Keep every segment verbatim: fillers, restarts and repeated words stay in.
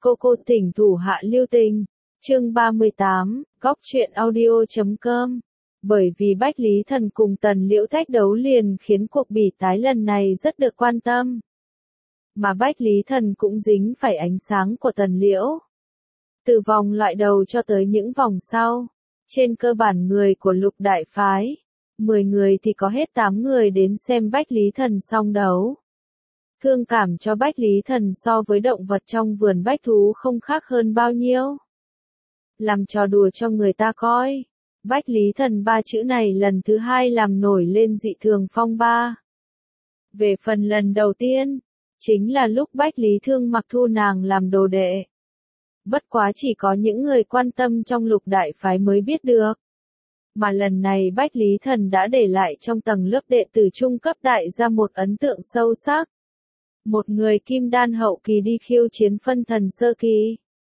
Cô cô tỉnh thủ hạ lưu tình. Chương ba mươi tám, góc truyện audio chấm com. Bởi vì Bách Lý Thần cùng Tần Liễu thách đấu liền khiến cuộc bỉ tái lần này rất được quan tâm. Mà Bách Lý Thần cũng dính phải ánh sáng của Tần Liễu. Từ vòng loại đầu cho tới những vòng sau, trên cơ bản người của Lục Đại Phái, mười người thì có hết tám người đến xem Bách Lý Thần song đấu. Thương cảm cho Bách Lý Thần so với động vật trong vườn bách thú không khác hơn bao nhiêu. Làm trò đùa cho người ta coi. Bách Lý Thần ba chữ này lần thứ hai làm nổi lên dị thường phong ba. Về phần lần đầu tiên, chính là lúc Bách Lý Thương mặc thu nàng làm đồ đệ. Bất quá chỉ có những người quan tâm trong Lục Đại Phái mới biết được. Mà lần này Bách Lý Thần đã để lại trong tầng lớp đệ tử trung cấp đại ra một ấn tượng sâu sắc. Một người kim đan hậu kỳ đi khiêu chiến phân thần sơ kỳ.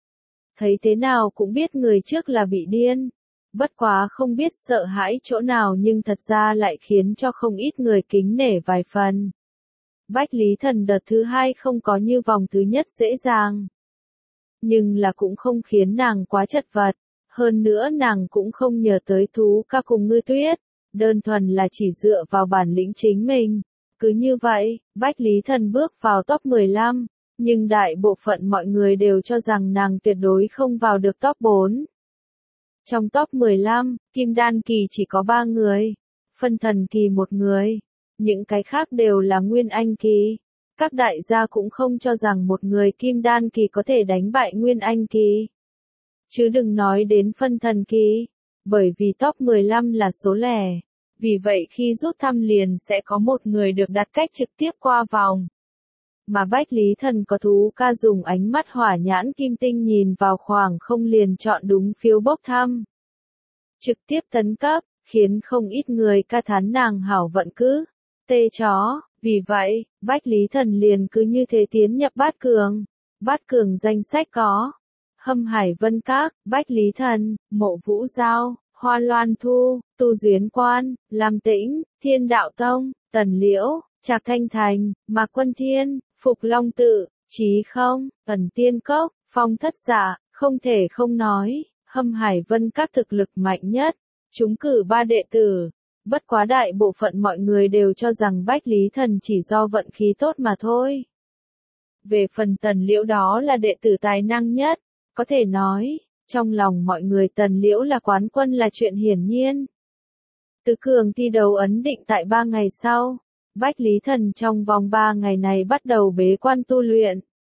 Thấy thế nào cũng biết người trước là bị điên. Bất quá không biết sợ hãi chỗ nào nhưng thật ra lại khiến cho không ít người kính nể vài phần. Bách Lý Thần đợt thứ hai không có như vòng thứ nhất dễ dàng. Nhưng là cũng không khiến nàng quá chật vật. Hơn nữa nàng cũng không nhờ tới thú ca cùng Ngư Tuyết. Đơn thuần là chỉ dựa vào bản lĩnh chính mình. Cứ như vậy, Bách Lý Thần bước vào top mười lăm, nhưng đại bộ phận mọi người đều cho rằng nàng tuyệt đối không vào được top bốn. Trong top mười lăm, Kim Đan Kỳ chỉ có ba người, Phân Thần Kỳ một người, những cái khác đều là Nguyên Anh Kỳ. Các đại gia cũng không cho rằng một người Kim Đan Kỳ có thể đánh bại Nguyên Anh Kỳ. Chứ đừng nói đến Phân Thần Kỳ, bởi vì top mười lăm là số lẻ. Vì vậy khi rút thăm liền sẽ có một người được đặt cách trực tiếp qua vòng. Mà Bách Lý Thần có thú ca dùng ánh mắt hỏa nhãn kim tinh nhìn vào khoảng không liền chọn đúng phiếu bốc thăm. Trực tiếp tấn cấp, khiến không ít người ca thán nàng hảo vận cứ, tê chó. Vì vậy, Bách Lý Thần liền cứ như thế tiến nhập bát cường. Bát cường danh sách có Hâm Hải Vân Các, Bách Lý Thần, Mộ Vũ Giao, Hoa Loan Thu, Tu Duyến Quan, Lam Tĩnh, Thiên Đạo Tông, Tần Liễu, Trạc Thanh Thành, Mạc Quân Thiên, Phục Long Tự, Chí Không, Ẩn Tiên Cốc, Phong Thất Dạ. Không thể không nói, Hâm Hải Vân Các thực lực mạnh nhất, chúng cử ba đệ tử. Bất quá đại bộ phận mọi người đều cho rằng Bách Lý Thần chỉ do vận khí tốt mà thôi. Về phần Tần Liễu đó là đệ tử tài năng nhất, có thể nói, trong lòng mọi người Tần Liễu là quán quân là chuyện hiển nhiên. Tứ cường thi đấu ấn định tại ba ngày sau, Bách Lý Thần trong vòng ba ngày này bắt đầu bế quan tu luyện.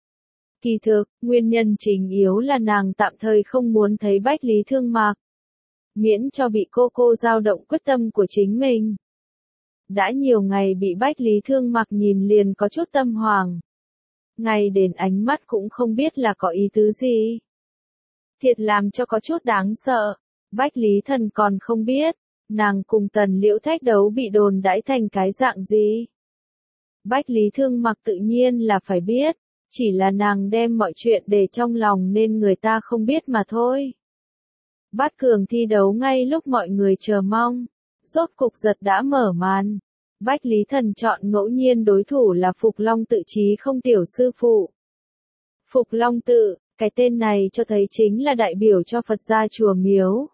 Kỳ thực, nguyên nhân chính yếu là nàng tạm thời không muốn thấy Bách Lý Thương mặc. Miễn cho bị cô cô dao động quyết tâm của chính mình. Đã nhiều ngày bị Bách Lý Thương mặc nhìn liền có chút tâm hoàng. Ngay đến ánh mắt cũng không biết là có ý tứ gì. Thiệt làm cho có chút đáng sợ. Bách Lý Thần còn không biết, nàng cùng Tần Liễu thách đấu bị đồn đãi thành cái dạng gì. Bách Lý Thương mặc tự nhiên là phải biết, chỉ là nàng đem mọi chuyện để trong lòng nên người ta không biết mà thôi. Bát cường thi đấu ngay lúc mọi người chờ mong, rốt cục giật đã mở màn. Bách Lý Thần chọn ngẫu nhiên đối thủ là Phục Long Tự Chí Không tiểu sư phụ. Phục Long Tự, cái tên này cho thấy chính là đại biểu cho Phật gia chùa miếu.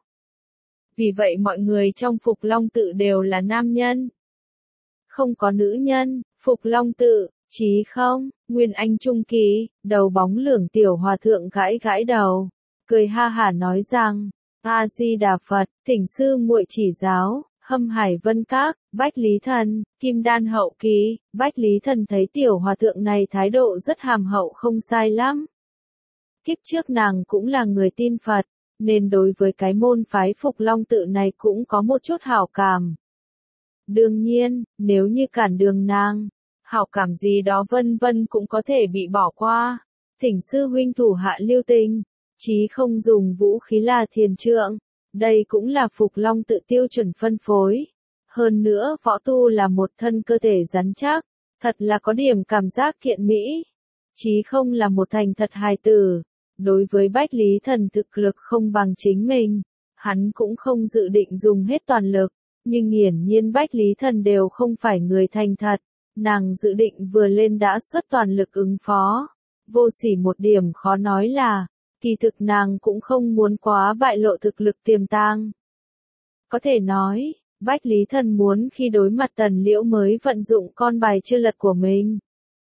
Vì vậy mọi người trong Phục Long Tự đều là nam nhân. Không có nữ nhân. Phục Long Tự, Chí Không, Nguyên Anh Trung Kỳ, đầu bóng lưỡng tiểu hòa thượng gãi gãi đầu, cười ha hả nói rằng, A-di-đà Phật, thỉnh sư muội chỉ giáo. Hâm Hải Vân Các, Bách Lý Thần, Kim Đan hậu kỳ. Bách Lý Thần thấy tiểu hòa thượng này thái độ rất hàm hậu không sai lắm. Kiếp trước nàng cũng là người tin Phật, nên đối với cái môn phái Phục Long Tự này cũng có một chút hảo cảm. Đương nhiên, nếu như cản đường nàng, hảo cảm gì đó vân vân cũng có thể bị bỏ qua. Thỉnh sư huynh thủ hạ lưu tình, Chí Không dùng vũ khí là thiền trượng. Đây cũng là Phục Long Tự tiêu chuẩn phân phối. Hơn nữa võ tu là một thân cơ thể rắn chắc, thật là có điểm cảm giác kiện mỹ. Chí Không là một thành thật hài tử. Đối với Bách Lý Thần thực lực không bằng chính mình, hắn cũng không dự định dùng hết toàn lực. Nhưng hiển nhiên Bách Lý Thần đều không phải người thành thật. Nàng dự định vừa lên đã xuất toàn lực ứng phó. Vô Sỉ một điểm khó nói là, kỳ thực nàng cũng không muốn quá bại lộ thực lực tiềm tàng. Có thể nói, Bách Lý Thần muốn khi đối mặt Tần Liễu mới vận dụng con bài chưa lật của mình.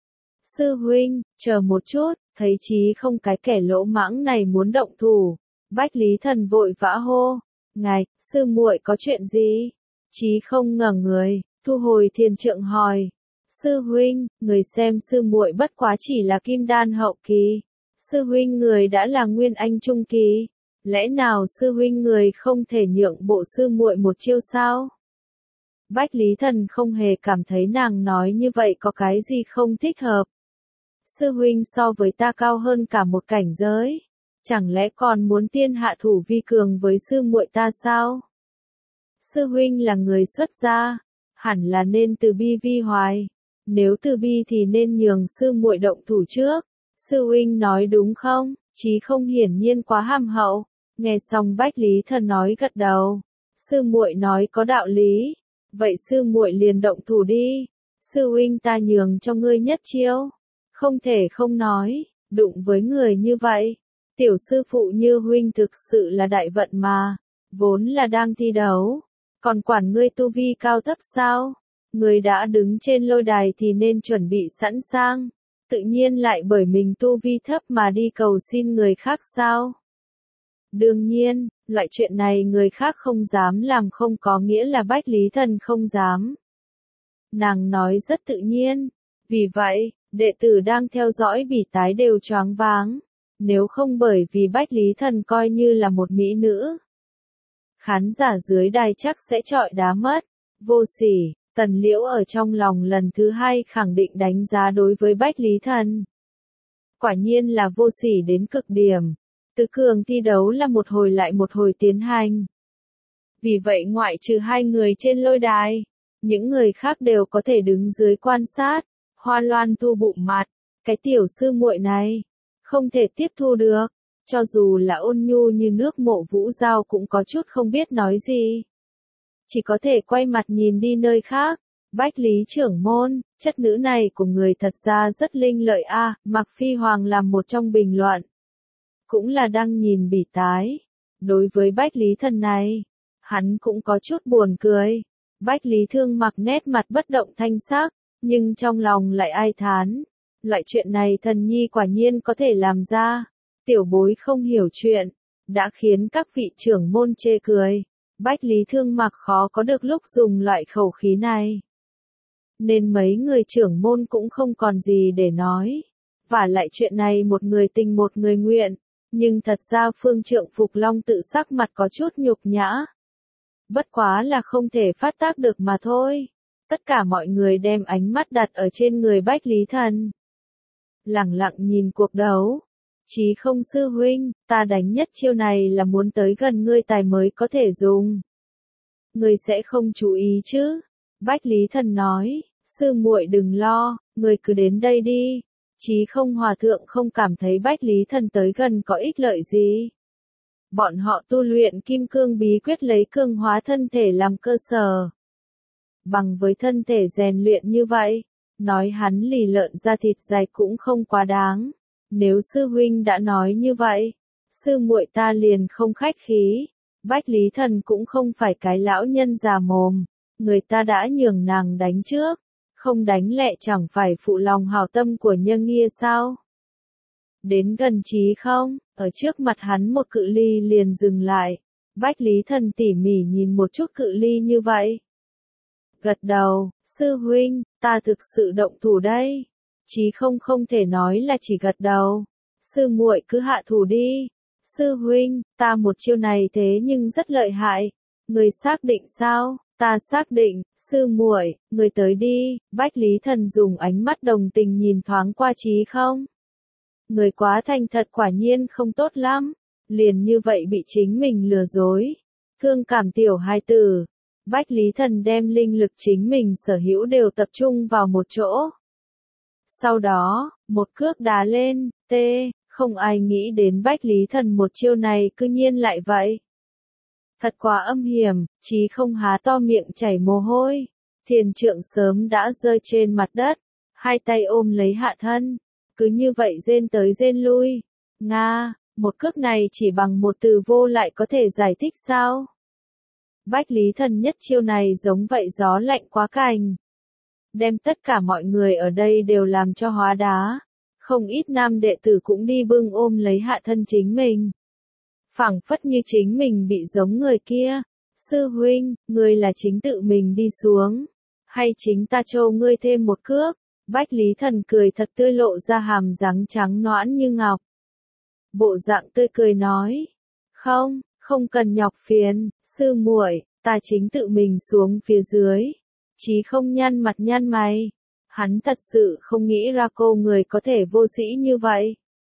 Sư huynh, chờ một chút, thấy Chí Không cái kẻ lỗ mãng này muốn động thủ. Bách Lý Thần vội vã hô, ngài, sư muội có chuyện gì? Chí Không ngẩng người, thu hồi thiền trượng hỏi. Sư huynh, người xem sư muội bất quá chỉ là kim đan hậu kỳ. Sư huynh người đã là nguyên anh trung kỳ. Lẽ nào sư huynh người không thể nhượng bộ sư muội một chiêu sao? Bách Lý Thần không hề cảm thấy nàng nói như vậy có cái gì không thích hợp. Sư huynh so với ta cao hơn cả một cảnh giới. Chẳng lẽ còn muốn tiên hạ thủ vi cường với sư muội ta sao? Sư huynh là người xuất gia, hẳn là nên từ bi vi hoài. Nếu từ bi thì nên nhường sư muội động thủ trước. Sư huynh nói đúng không? Chí Không hiển nhiên quá ham hậu. Nghe xong Bách Lý Thần nói gật đầu. Sư muội nói có đạo lý. Vậy sư muội liền động thủ đi. Sư huynh ta nhường cho ngươi nhất chiêu. Không thể không nói, đụng với người như vậy. Tiểu sư phụ như huynh thực sự là đại vận mà. Vốn là đang thi đấu. Còn quản ngươi tu vi cao thấp sao? Ngươi đã đứng trên lôi đài thì nên chuẩn bị sẵn sàng. Tự nhiên lại bởi mình tu vi thấp mà đi cầu xin người khác sao? Đương nhiên, loại chuyện này người khác không dám làm không có nghĩa là Bách Lý Thần không dám. Nàng nói rất tự nhiên. Vì vậy, đệ tử đang theo dõi bỉ tái đều choáng váng. Nếu không bởi vì Bách Lý Thần coi như là một mỹ nữ. Khán giả dưới đài chắc sẽ trọi đá mất. Vô Sỉ, Tần Liễu ở trong lòng lần thứ hai khẳng định đánh giá đối với Bách Lý Thần. Quả nhiên là vô sỉ đến cực điểm. Tứ cường thi đấu là một hồi lại một hồi tiến hành. Vì vậy ngoại trừ hai người trên lôi đài, những người khác đều có thể đứng dưới quan sát. Hoa Loan thu bụng mặt, cái tiểu sư muội này, không thể tiếp thu được. Cho dù là ôn nhu như nước Mộ Vũ Giao cũng có chút không biết nói gì. Chỉ có thể quay mặt nhìn đi nơi khác. Bách Lý trưởng môn, chất nữ này của người thật ra rất linh lợi a. À, Mạc Phi Hoàng làm một trong bình luận. Cũng là đang nhìn bỉ tái. Đối với Bách Lý Thần này, hắn cũng có chút buồn cười. Bách Lý Thương mặc nét mặt bất động thanh sắc, nhưng trong lòng lại ai thán. Loại chuyện này thần nhi quả nhiên có thể làm ra. Tiểu bối không hiểu chuyện, đã khiến các vị trưởng môn chê cười. Bách Lý Thương mặc khó có được lúc dùng loại khẩu khí này. Nên mấy người trưởng môn cũng không còn gì để nói. Và lại chuyện này một người tình một người nguyện. Nhưng thật ra phương trượng Phục Long tự sắc mặt có chút nhục nhã. Bất quá là không thể phát tác được mà thôi. Tất cả mọi người đem ánh mắt đặt ở trên người Bách Lý Thần. Lẳng lặng nhìn cuộc đấu. Chí Không sư huynh, ta đánh nhất chiêu này là muốn tới gần ngươi tài mới có thể dùng. Ngươi sẽ không chú ý chứ? Bách Lý Thần nói, sư muội đừng lo, ngươi cứ đến đây đi. Chí Không hòa thượng không cảm thấy Bách Lý Thần tới gần có ích lợi gì. Bọn họ tu luyện kim cương bí quyết lấy cương hóa thân thể làm cơ sở. Bằng với thân thể rèn luyện như vậy, nói hắn lì lợn ra thịt dài cũng không quá đáng. Nếu sư huynh đã nói như vậy, sư muội ta liền không khách khí. Bách Lý Thần cũng không phải cái lão nhân già mồm, người ta đã nhường nàng đánh trước, không đánh lẹ chẳng phải phụ lòng hảo tâm của Nhân Nghĩa sao? Đến gần Chí Không, ở trước mặt hắn một cự ly liền dừng lại. Bách Lý Thần tỉ mỉ nhìn một chút cự ly như vậy. Gật đầu, sư huynh, ta thực sự động thủ đây. Chí Không không thể nói là chỉ gật đầu. Sư muội cứ hạ thủ đi. Sư huynh, ta một chiêu này thế nhưng rất lợi hại. Người xác định sao? Ta xác định. Sư muội, người tới đi. Bách Lý Thần dùng ánh mắt đồng tình nhìn thoáng qua Chí Không. Người quá thành thật quả nhiên không tốt lắm. Liền như vậy bị chính mình lừa dối. Thương cảm tiểu hai tử. Bách Lý Thần đem linh lực chính mình sở hữu đều tập trung vào một chỗ. Sau đó, một cước đá lên, tê, không ai nghĩ đến Bách Lý Thần một chiêu này cư nhiên lại vậy. Thật quá âm hiểm, Chí Không há to miệng chảy mồ hôi. Thiền trượng sớm đã rơi trên mặt đất, hai tay ôm lấy hạ thân, cứ như vậy rên tới rên lui. Nga, một cước này chỉ bằng một từ vô lại có thể giải thích sao? Bách Lý Thần nhất chiêu này giống vậy gió lạnh quá cành. Đem tất cả mọi người ở đây đều làm cho hóa đá. Không ít nam đệ tử cũng đi bưng ôm lấy hạ thân chính mình. Phảng phất như chính mình bị giống người kia. Sư huynh, ngươi là chính tự mình đi xuống. Hay chính ta trâu ngươi thêm một cước? Bách Lý Thần cười thật tươi lộ ra hàm răng trắng nõn như ngọc. Bộ dạng tươi cười nói. Không, không cần nhọc phiền, sư muội, ta chính tự mình xuống phía dưới. Chí không nhăn mặt nhăn mày. Hắn thật sự không nghĩ ra cô người có thể vô sĩ như vậy.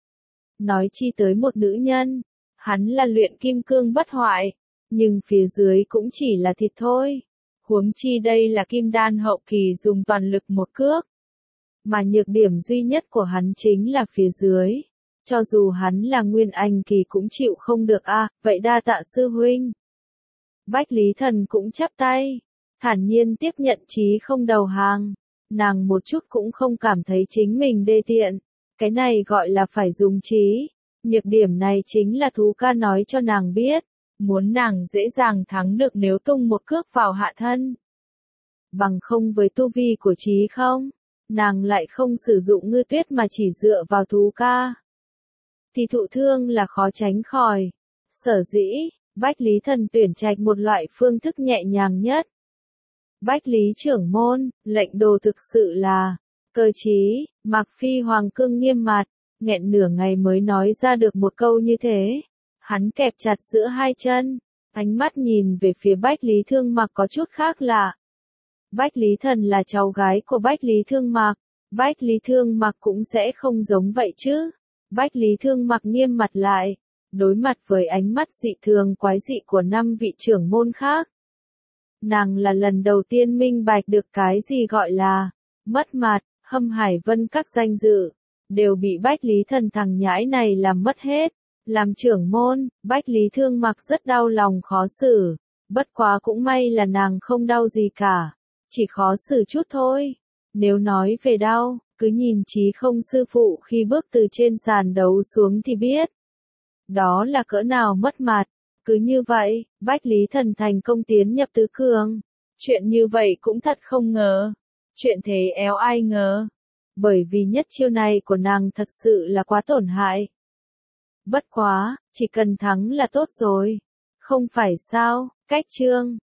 Nói chi tới một nữ nhân. Hắn là luyện kim cương bất hoại. Nhưng phía dưới cũng chỉ là thịt thôi. Huống chi đây là kim đan hậu kỳ dùng toàn lực một cước. Mà nhược điểm duy nhất của hắn chính là phía dưới. Cho dù hắn là nguyên anh kỳ cũng chịu không được a, à, vậy đa tạ sư huynh. Bách Lý Thần cũng chắp tay, thản nhiên tiếp nhận chí không đầu hàng. Nàng một chút cũng không cảm thấy chính mình đê tiện. Cái này gọi là phải dùng trí. Nhược điểm này chính là Thú Ca nói cho nàng biết. Muốn nàng dễ dàng thắng được nếu tung một cước vào hạ thân. Bằng không với tu vi của Chí không, nàng lại không sử dụng ngư tuyết mà chỉ dựa vào Thú Ca. Thì thụ thương là khó tránh khỏi. Sở dĩ, Bách Lý Thần tuyển trạch một loại phương thức nhẹ nhàng nhất. Bách Lý trưởng môn, lệnh đồ thực sự là, cơ trí, Mạc Phi Hoàng cương nghiêm mặt, nghẹn nửa ngày mới nói ra được một câu như thế. Hắn kẹp chặt giữa hai chân, ánh mắt nhìn về phía Bách Lý Thương Mặc có chút khác lạ. Bách Lý Thần là cháu gái của Bách Lý Thương Mặc, Bách Lý Thương Mặc cũng sẽ không giống vậy chứ. Bách Lý Thương Mặc nghiêm mặt lại, đối mặt với ánh mắt dị thường quái dị của năm vị trưởng môn khác. Nàng là lần đầu tiên minh bạch được cái gì gọi là mất mặt, Hâm Hải Vân các danh dự, đều bị Bách Lý Thần thằng nhãi này làm mất hết. Làm trưởng môn, Bách Lý Thương Mặc rất đau lòng khó xử, bất quá cũng may là nàng không đau gì cả, chỉ khó xử chút thôi. Nếu nói về đau, cứ nhìn Chí không sư phụ khi bước từ trên sàn đấu xuống thì biết. Đó là cỡ nào mất mặt. Cứ như vậy, Bách Lý Thần thành công tiến nhập tứ cường. Chuyện như vậy cũng thật không ngờ. Chuyện thế éo ai ngờ. Bởi vì nhất chiêu này của nàng thật sự là quá tổn hại. Bất quá, chỉ cần thắng là tốt rồi. Không phải sao, cách chương.